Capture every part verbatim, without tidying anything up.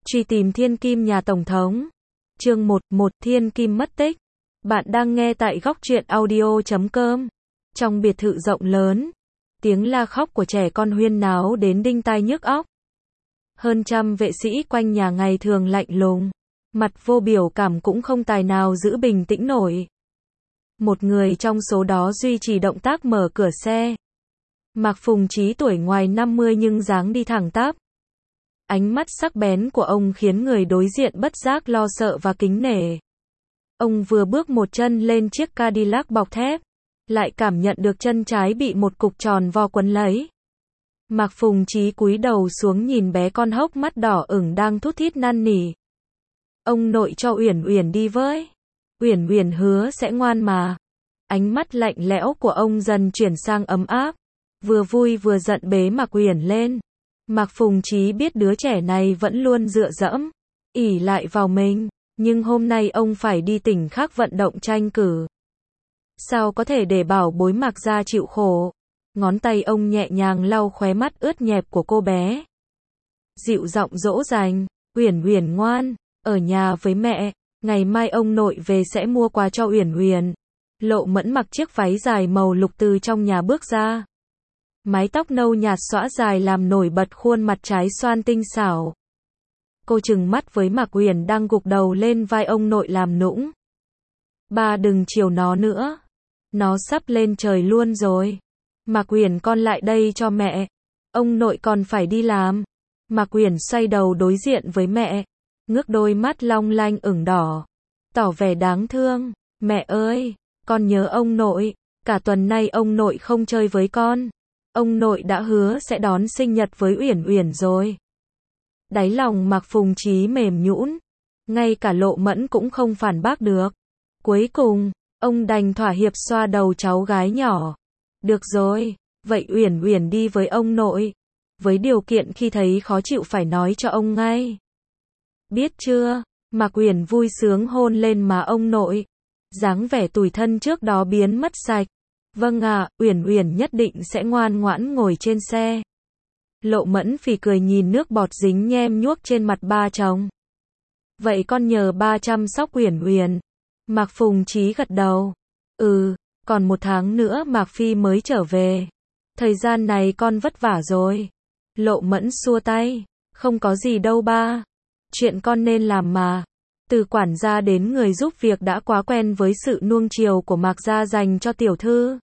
Truy tìm thiên kim nhà Tổng thống. Chương một, một Thiên kim mất tích. Bạn đang nghe tại góc truyện audio chấm com. Trong biệt thự rộng lớn, tiếng la khóc của trẻ con huyên náo đến đinh tai nhức óc. Hơn trăm vệ sĩ quanh nhà ngày thường lạnh lùng, mặt vô biểu cảm cũng không tài nào giữ bình tĩnh nổi. Một người trong số đó duy trì động tác mở cửa xe. Mạc Phùng Chí tuổi ngoài năm mươi nhưng dáng đi thẳng tắp. Ánh mắt sắc bén của ông khiến người đối diện bất giác lo sợ và kính nể. Ông vừa bước một chân lên chiếc Cadillac bọc thép, lại cảm nhận được chân trái bị một cục tròn vo quấn lấy. Mạc Phùng Chí cúi đầu xuống nhìn bé con hốc mắt đỏ ửng đang thút thít năn nỉ. Ông nội cho Uyển Uyển đi với. Uyển Uyển hứa sẽ ngoan mà. Ánh mắt lạnh lẽo của ông dần chuyển sang ấm áp, vừa vui vừa giận bế Mạc Uyển lên. Mạc Phùng Chí biết đứa trẻ này vẫn luôn dựa dẫm, ỷ lại vào mình, nhưng hôm nay ông phải đi tỉnh khác vận động tranh cử. Sao có thể để bảo bối Mạc gia chịu khổ? Ngón tay ông nhẹ nhàng lau khóe mắt ướt nhẹp của cô bé. Dịu giọng dỗ dành, Uyển Uyển ngoan, ở nhà với mẹ, ngày mai ông nội về sẽ mua quà cho Uyển Uyển. Lộ Mẫn mặc chiếc váy dài màu lục từ trong nhà bước ra. Mái tóc nâu nhạt xõa dài làm nổi bật khuôn mặt trái xoan tinh xảo. Cô trừng mắt với Mạc Uyển đang gục đầu lên vai ông nội làm nũng. Ba đừng chiều nó nữa. Nó sắp lên trời luôn rồi. Mạc Uyển con lại đây cho mẹ. Ông nội còn phải đi làm. Mạc Uyển xoay đầu đối diện với mẹ, ngước đôi mắt long lanh ửng đỏ, tỏ vẻ đáng thương. Mẹ ơi, con nhớ ông nội. Cả tuần nay ông nội không chơi với con. Ông nội đã hứa sẽ đón sinh nhật với Uyển Uyển rồi. Đáy lòng Mạc Phùng Chí mềm nhũn, ngay cả Lộ Mẫn cũng không phản bác được. Cuối cùng, ông đành thỏa hiệp xoa đầu cháu gái nhỏ. Được rồi, vậy Uyển Uyển đi với ông nội, với điều kiện khi thấy khó chịu phải nói cho ông ngay. Biết chưa? Mạc Uyển vui sướng hôn lên má ông nội. Dáng vẻ tủi thân trước đó biến mất sạch. Vâng ạ, Uyển Uyển nhất định sẽ ngoan ngoãn ngồi trên xe. Lộ Mẫn phì cười nhìn nước bọt dính nhem nhuốc trên mặt ba chồng. Vậy con nhờ ba chăm sóc Uyển Uyển. Mạc Phùng Chí gật đầu. Ừ, còn một tháng nữa Mạc Phi mới trở về. Thời gian này con vất vả rồi. Lộ Mẫn xua tay. Không có gì đâu ba. Chuyện con nên làm mà. Từ quản gia đến người giúp việc đã quá quen với sự nuông chiều của Mạc gia dành cho tiểu thư.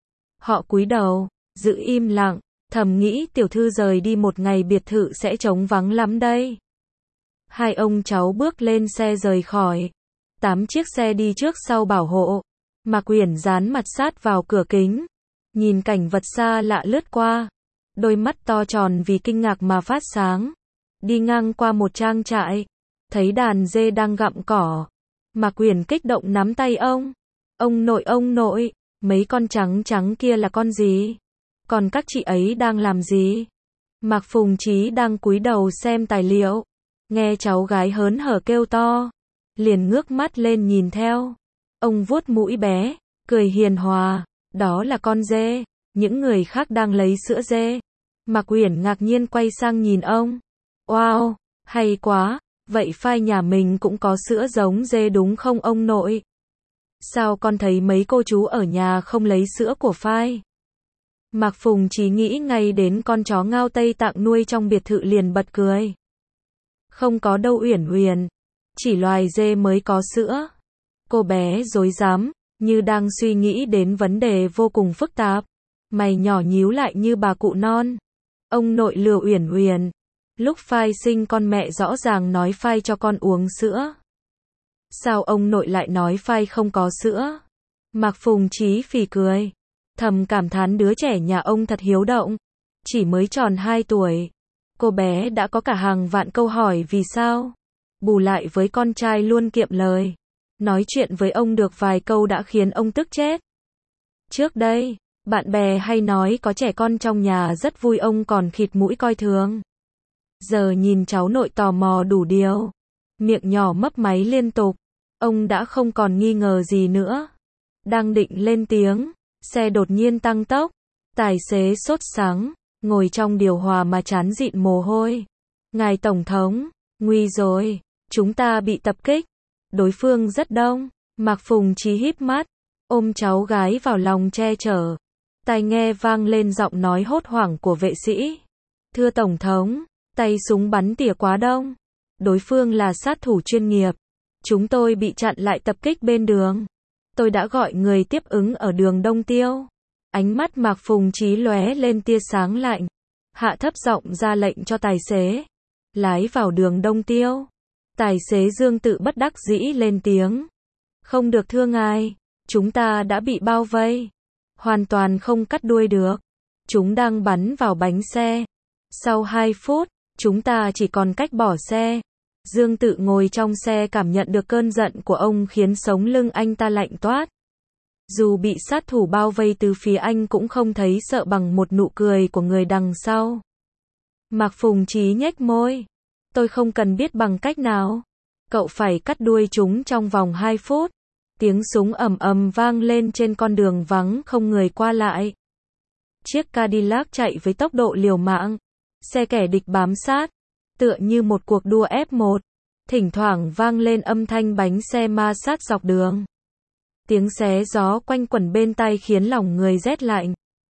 Họ cúi đầu, giữ im lặng, thầm nghĩ tiểu thư rời đi một ngày biệt thự sẽ trống vắng lắm đây. Hai ông cháu bước lên xe rời khỏi. Tám chiếc xe đi trước sau bảo hộ. Mạc Uyển dán mặt sát vào cửa kính, nhìn cảnh vật xa lạ lướt qua. Đôi mắt to tròn vì kinh ngạc mà phát sáng. Đi ngang qua một trang trại, thấy đàn dê đang gặm cỏ. Mạc Uyển kích động nắm tay ông. Ông nội ông nội, mấy con trắng trắng kia là con gì? Còn các chị ấy đang làm gì? Mạc Phùng Chí đang cúi đầu xem tài liệu, nghe cháu gái hớn hở kêu to, liền ngước mắt lên nhìn theo. Ông vuốt mũi bé, cười hiền hòa, đó là con dê, những người khác đang lấy sữa dê. Mạc Uyển ngạc nhiên quay sang nhìn ông. Wow, hay quá, vậy phai nhà mình cũng có sữa giống dê đúng không ông nội? Sao con thấy mấy cô chú ở nhà không lấy sữa của phai? Mạc Phùng Chí nghĩ ngay đến con chó ngao Tây Tạng nuôi trong biệt thự liền bật cười. Không có đâu Uyển Uyển, chỉ loài dê mới có sữa. Cô bé rối rắm, như đang suy nghĩ đến vấn đề vô cùng phức tạp. Mày nhỏ nhíu lại như bà cụ non. Ông nội lừa Uyển Uyển. Lúc phai sinh con mẹ rõ ràng nói phai cho con uống sữa. Sao ông nội lại nói phai không có sữa? Mạc Phùng Chí phì cười, thầm cảm thán đứa trẻ nhà ông thật hiếu động. Chỉ mới tròn hai tuổi, cô bé đã có cả hàng vạn câu hỏi vì sao. Bù lại với con trai luôn kiệm lời, nói chuyện với ông được vài câu đã khiến ông tức chết. Trước đây, bạn bè hay nói có trẻ con trong nhà rất vui ông còn khịt mũi coi thường. Giờ nhìn cháu nội tò mò đủ điều, miệng nhỏ mấp máy liên tục, ông đã không còn nghi ngờ gì nữa. Đang định lên tiếng, xe đột nhiên tăng tốc, tài xế sốt sắng, ngồi trong điều hòa mà trán dịn mồ hôi. Ngài Tổng thống, Nguy rồi, chúng ta bị tập kích. Đối phương rất đông. Mạc Phùng Chí híp mắt, ôm cháu gái vào lòng che chở. Tai nghe vang lên giọng nói hốt hoảng của vệ sĩ. Thưa Tổng thống, tay súng bắn tỉa quá đông. Đối phương là sát thủ chuyên nghiệp. Chúng tôi bị chặn lại tập kích bên đường. Tôi đã gọi người tiếp ứng ở đường Đông Tiêu. Ánh mắt Mạc Phùng Chí lóe lên tia sáng lạnh. Hạ thấp giọng ra lệnh cho tài xế. Lái vào đường Đông Tiêu. Tài xế Dương Tự bất đắc dĩ lên tiếng. Không được thưa ngài. Chúng ta đã bị bao vây. Hoàn toàn không cắt đuôi được. Chúng đang bắn vào bánh xe. Sau hai phút, chúng ta chỉ còn cách bỏ xe. Dương Tự ngồi trong xe cảm nhận được cơn giận của ông khiến sống lưng anh ta lạnh toát. Dù bị sát thủ bao vây từ phía anh cũng không thấy sợ bằng một nụ cười của người đằng sau. Mạc Phùng Chí nhếch môi. Tôi không cần biết bằng cách nào. Cậu phải cắt đuôi chúng trong vòng hai phút. Tiếng súng ầm ầm vang lên trên con đường vắng không người qua lại. Chiếc Cadillac chạy với tốc độ liều mạng. Xe kẻ địch bám sát. Tựa như một cuộc đua ép một. Thỉnh thoảng vang lên âm thanh bánh xe ma sát dọc đường. Tiếng xé gió quanh quẩn bên tai khiến lòng người rét lạnh.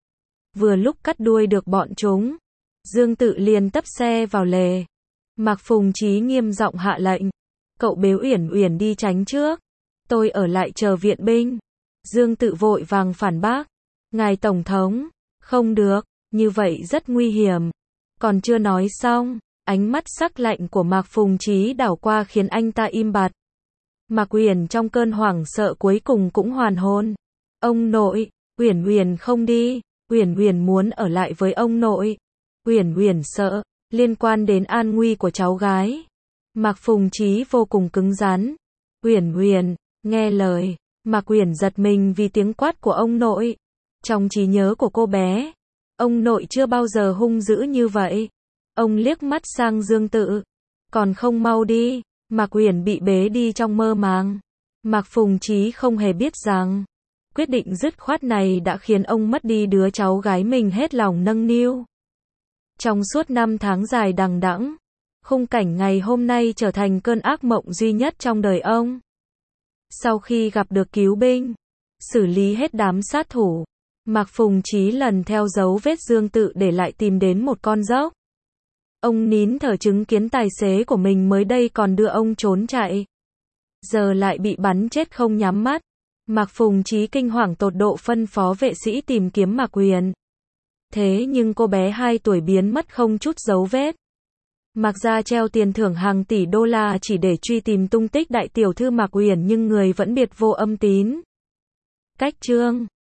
Vừa lúc cắt đuôi được bọn chúng, Dương Tự liền tấp xe vào lề. Mạc Phùng Chí nghiêm giọng hạ lệnh. Cậu bế Uyển Uyển đi tránh trước. Tôi ở lại chờ viện binh. Dương Tự vội vàng phản bác. Ngài Tổng thống, không được, như vậy rất nguy hiểm. Còn chưa nói xong, ánh mắt sắc lạnh của Mạc Phùng Chí đảo qua khiến anh ta im bặt. Mạc Uyển trong cơn hoảng sợ cuối cùng cũng hoàn hồn. Ông nội, Uyển Uyển không đi, Uyển Uyển muốn ở lại với ông nội. Uyển Uyển sợ, liên quan đến an nguy của cháu gái. Mạc Phùng Chí vô cùng cứng rắn. Uyển Uyển, nghe lời. Mạc Uyển giật mình vì tiếng quát của ông nội. Trong trí nhớ của cô bé, ông nội chưa bao giờ hung dữ như vậy. Ông liếc mắt sang Dương Tự. Còn không mau đi. Mạc Uyển bị bế đi trong mơ màng. Mạc Phùng Chí không hề biết rằng, quyết định dứt khoát này đã khiến ông mất đi đứa cháu gái mình hết lòng nâng niu. Trong suốt năm tháng dài đằng đẵng, khung cảnh ngày hôm nay trở thành cơn ác mộng duy nhất trong đời ông. Sau khi gặp được cứu binh, xử lý hết đám sát thủ, Mạc Phùng Chí lần theo dấu vết Dương Tự để lại tìm đến một con dốc. Ông nín thở chứng kiến tài xế của mình mới đây còn đưa ông trốn chạy. Giờ lại bị bắn chết không nhắm mắt. Mạc Phùng Chí kinh hoàng tột độ phân phó vệ sĩ tìm kiếm Mạc Uyển. Thế nhưng cô bé hai tuổi biến mất không chút dấu vết. Mạc gia treo tiền thưởng hàng tỷ đô la chỉ để truy tìm tung tích đại tiểu thư Mạc Uyển nhưng người vẫn biệt vô âm tín. Cách chương